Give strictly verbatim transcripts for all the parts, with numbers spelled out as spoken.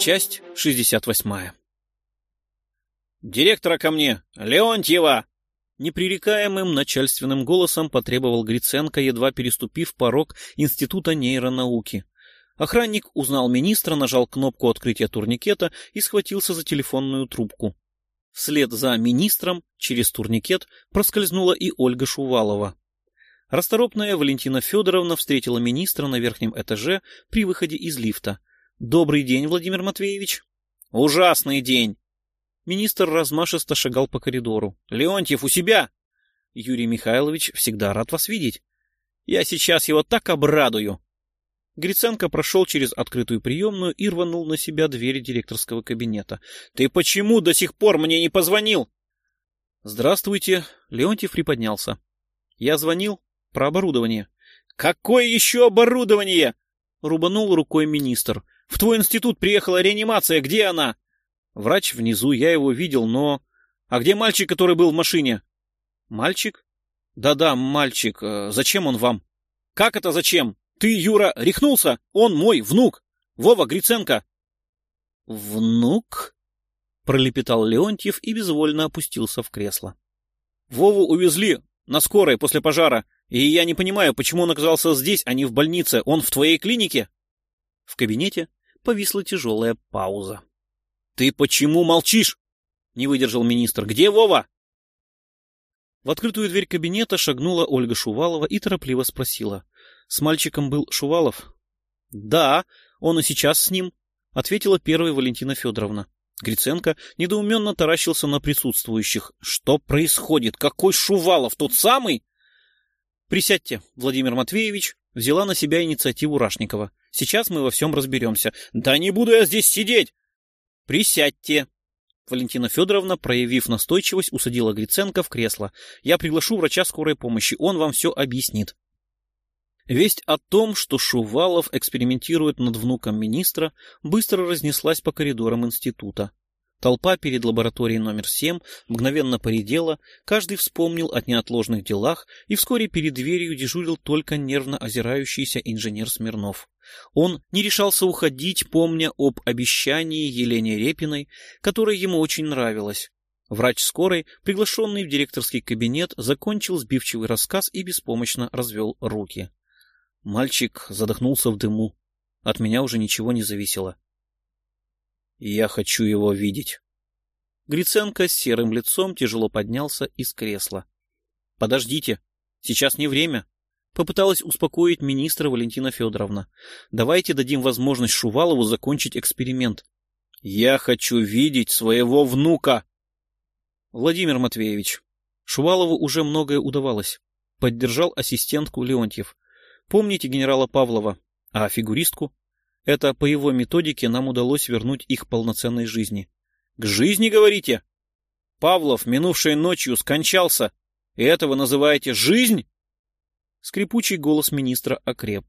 Часть шестьдесят восьмая. «Директора ко мне! Леонтьева!» Непререкаемым начальственным голосом потребовал Гриценко, едва переступив порог Института нейронауки. Охранник узнал министра, нажал кнопку открытия турникета и схватился за телефонную трубку. Вслед за министром через турникет проскользнула и Ольга Шувалова. Расторопная Валентина Федоровна встретила министра на верхнем этаже при выходе из лифта. «Добрый день, Владимир Матвеевич». «Ужасный день». Министр размашисто шагал по коридору. «Леонтьев у себя?» «Юрий Михайлович всегда рад вас видеть. Я сейчас его так обрадую». Гриценко прошел через открытую приемную и рванул на себя двери директорского кабинета. «Ты почему до сих пор мне не позвонил?» «Здравствуйте». Леонтьев приподнялся. «Я звонил про оборудование». «Какое еще оборудование?» Рубанул рукой министр. «В твой институт приехала реанимация. Где она?» «Врач внизу, я его видел, но...» «А где мальчик, который был в машине?» «Мальчик?» «Да-да, мальчик. Зачем он вам?» «Как это зачем? Ты, Юра, рехнулся? Он мой внук. Вова Гриценко». «Внук?» — пролепетал Леонтьев и безвольно опустился в кресло. «Вову увезли на скорой после пожара, и я не понимаю, почему он оказался здесь, а не в больнице. Он в твоей клинике?» В кабинете повисла тяжелая пауза. «Ты почему молчишь?» — не выдержал министр. «Где Вова?» В открытую дверь кабинета шагнула Ольга Шувалова и торопливо спросила. «С мальчиком был Шувалов?» «Да, он и сейчас с ним», — ответила первая Валентина Федоровна. Гриценко недоуменно таращился на присутствующих. «Что происходит? Какой Шувалов? Тот самый?» «Присядьте, Владимир Матвеевич», — взяла на себя инициативу Рашникова. «Сейчас мы во всем разберемся». «Да не буду я здесь сидеть!» «Присядьте!» Валентина Федоровна, проявив настойчивость, усадила Гриценко в кресло. «Я приглашу врача скорой помощи, он вам все объяснит». Весть о том, что Шувалов экспериментирует над внуком министра, быстро разнеслась по коридорам института. Толпа перед лабораторией номер семь мгновенно поредела, каждый вспомнил о неотложных делах, и вскоре перед дверью дежурил только нервно озирающийся инженер Смирнов. Он не решался уходить, помня об обещании Елене Репиной, которая ему очень нравилась. Врач скорой, приглашенный в директорский кабинет, закончил сбивчивый рассказ и беспомощно развел руки. Мальчик задохнулся в дыму. От меня уже ничего не зависело. Я хочу его видеть. Гриценко с серым лицом тяжело поднялся из кресла. Подождите, сейчас не время. Попыталась успокоить министра Валентина Федоровна. Давайте дадим возможность Шувалову закончить эксперимент. Я хочу видеть своего внука. Владимир Матвеевич, Шувалову уже многое удавалось. Поддержал ассистентку Леонтьев. Помните генерала Павлова, а фигуристку? Это по его методике нам удалось вернуть их полноценной жизни. К жизни, говорите? Павлов минувшей ночью скончался, и это вы называете жизнь? Скрипучий голос министра окреп.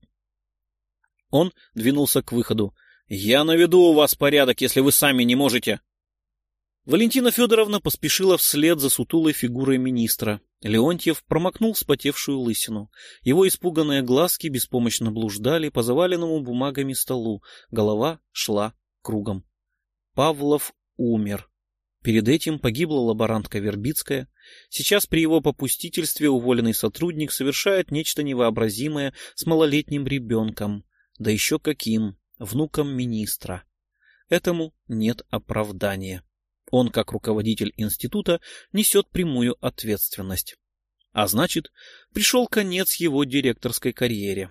Он двинулся к выходу. Я наведу у вас порядок, если вы сами не можете. Валентина Федоровна поспешила вслед за сутулой фигурой министра. Леонтьев промокнул вспотевшую лысину. Его испуганные глазки беспомощно блуждали по заваленному бумагами столу. Голова шла кругом. Павлов умер. Перед этим погибла лаборантка Вербицкая. Сейчас при его попустительстве уволенный сотрудник совершает нечто невообразимое с малолетним ребенком. Да еще каким? Внуком министра. Этому нет оправдания. Он, как руководитель института, несет прямую ответственность. А значит, пришел конец его директорской карьере.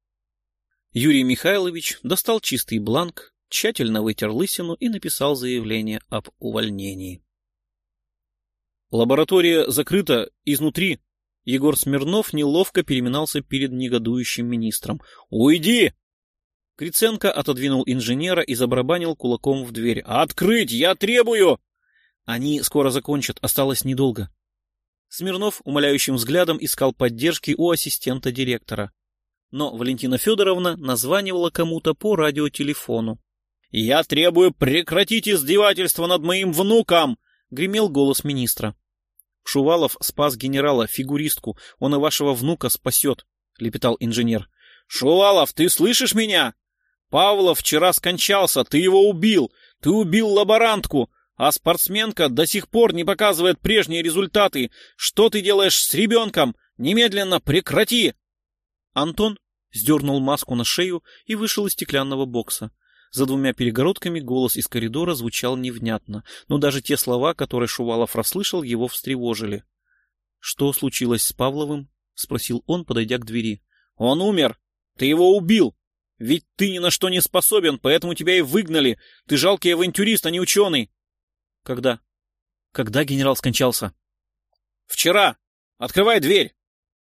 Юрий Михайлович достал чистый бланк, тщательно вытер лысину и написал заявление об увольнении. Лаборатория закрыта изнутри. Егор Смирнов неловко переминался перед негодующим министром. «Уйди!» Гриценко отодвинул инженера и забарабанил кулаком в дверь. «Открыть! Я требую!» Они скоро закончат, осталось недолго. Смирнов умоляющим взглядом искал поддержки у ассистента директора. Но Валентина Федоровна названивала кому-то по радиотелефону. «Я требую прекратить издевательство над моим внуком!» — гремел голос министра. «Шувалов спас генерала, фигуристку. Он и вашего внука спасет», — лепетал инженер. «Шувалов, ты слышишь меня?» Павлов вчера скончался, ты его убил, ты убил лаборантку, а спортсменка до сих пор не показывает прежние результаты. Что ты делаешь с ребенком? Немедленно прекрати!» Антон сдернул маску на шею и вышел из стеклянного бокса. За двумя перегородками голос из коридора звучал невнятно, но даже те слова, которые Шувалов расслышал, его встревожили. «Что случилось с Павловым?» — спросил он, подойдя к двери. «Он умер! Ты его убил! Ведь ты ни на что не способен, поэтому тебя и выгнали! Ты жалкий авантюрист, а не ученый!» «Когда? Когда генерал скончался?» «Вчера! Открывай дверь!»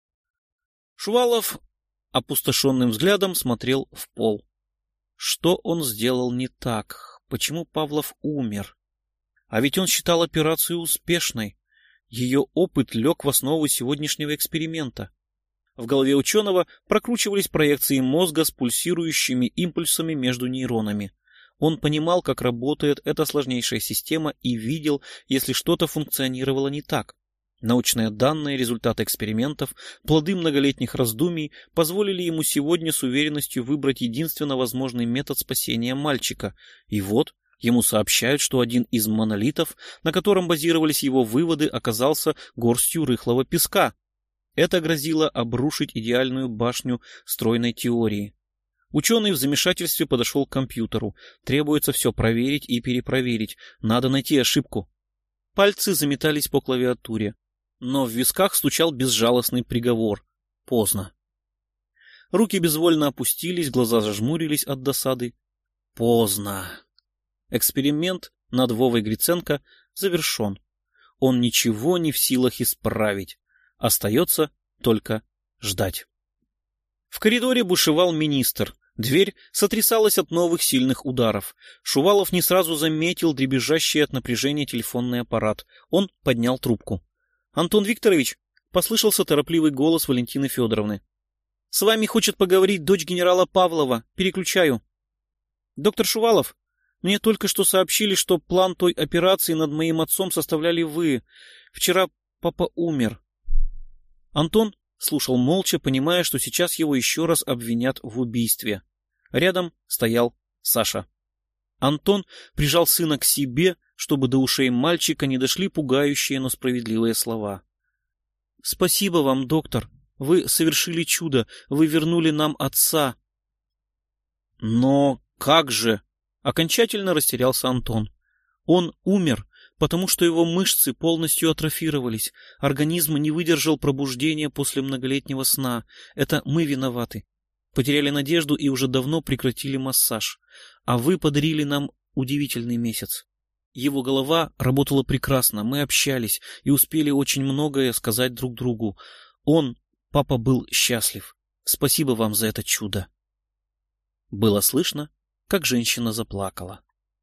Шувалов опустошенным взглядом смотрел в пол. Что он сделал не так? Почему Павлов умер? А ведь он считал операцию успешной. Ее опыт лег в основу сегодняшнего эксперимента. В голове ученого прокручивались проекции мозга с пульсирующими импульсами между нейронами. Он понимал, как работает эта сложнейшая система, и видел, если что-то функционировало не так. Научные данные, результаты экспериментов, плоды многолетних раздумий позволили ему сегодня с уверенностью выбрать единственно возможный метод спасения мальчика. И вот ему сообщают, что один из монолитов, на котором базировались его выводы, оказался горстью рыхлого песка. Это грозило обрушить идеальную башню стройной теории. Ученый в замешательстве подошел к компьютеру. Требуется все проверить и перепроверить. Надо найти ошибку. Пальцы заметались по клавиатуре. Но в висках стучал безжалостный приговор. Поздно. Руки безвольно опустились, глаза зажмурились от досады. Поздно. Эксперимент над Вовой Гриценко завершен. Он ничего не в силах исправить. Остается только ждать. В коридоре бушевал министр. Дверь сотрясалась от новых сильных ударов. Шувалов не сразу заметил дребезжащий от напряжения телефонный аппарат. Он поднял трубку. «Антон Викторович», — послышался торопливый голос Валентины Федоровны. «С вами хочет поговорить дочь генерала Павлова. Переключаю». «Доктор Шувалов, мне только что сообщили, что план той операции над моим отцом составляли вы. Вчера папа умер». Антон слушал молча, понимая, что сейчас его еще раз обвинят в убийстве. Рядом стоял Саша. Антон прижал сына к себе, чтобы до ушей мальчика не дошли пугающие, но справедливые слова. «Спасибо вам, доктор. Вы совершили чудо. Вы вернули нам отца». «Но как же?» — окончательно растерялся Антон. «Он умер, потому что его мышцы полностью атрофировались. Организм не выдержал пробуждения после многолетнего сна. Это мы виноваты. Потеряли надежду и уже давно прекратили массаж. А вы подарили нам удивительный месяц. Его голова работала прекрасно, мы общались и успели очень многое сказать друг другу. Он, папа, был счастлив. Спасибо вам за это чудо». Было слышно, как женщина заплакала.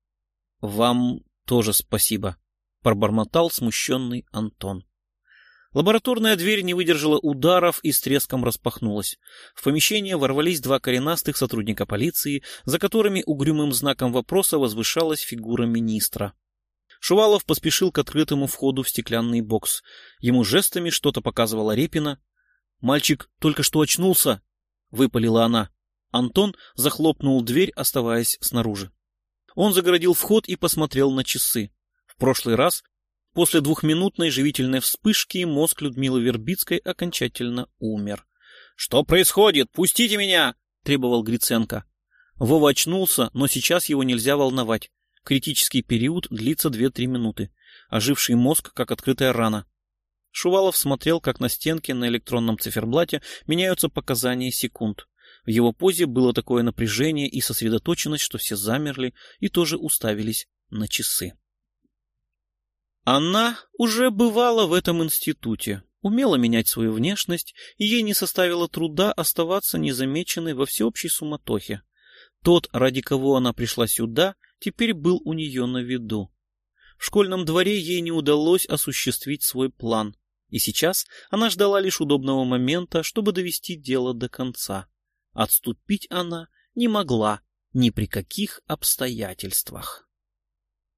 «Вам тоже спасибо», — пробормотал смущенный Антон. Лабораторная дверь не выдержала ударов и с треском распахнулась. В помещение ворвались два коренастых сотрудника полиции, за которыми угрюмым знаком вопроса возвышалась фигура министра. Шувалов поспешил к открытому входу в стеклянный бокс. Ему жестами что-то показывала Репина. «Мальчик только что очнулся», — выпалила она. Антон захлопнул дверь, оставаясь снаружи. Он загородил вход и посмотрел на часы. В прошлый раз, после двухминутной живительной вспышки, мозг Людмилы Вербицкой окончательно умер. «Что происходит? Пустите меня!» — требовал Гриценко. Вова очнулся, но сейчас его нельзя волновать. Критический период длится две-три минуты. Оживший мозг, как открытая рана. Шувалов смотрел, как на стенке на электронном циферблате меняются показания секунд. В его позе было такое напряжение и сосредоточенность, что все замерли и тоже уставились на часы. Она уже бывала в этом институте, умела менять свою внешность, и ей не составило труда оставаться незамеченной во всеобщей суматохе. Тот, ради кого она пришла сюда, теперь был у нее на виду. В школьном дворе ей не удалось осуществить свой план, и сейчас она ждала лишь удобного момента, чтобы довести дело до конца. Отступить она не могла ни при каких обстоятельствах.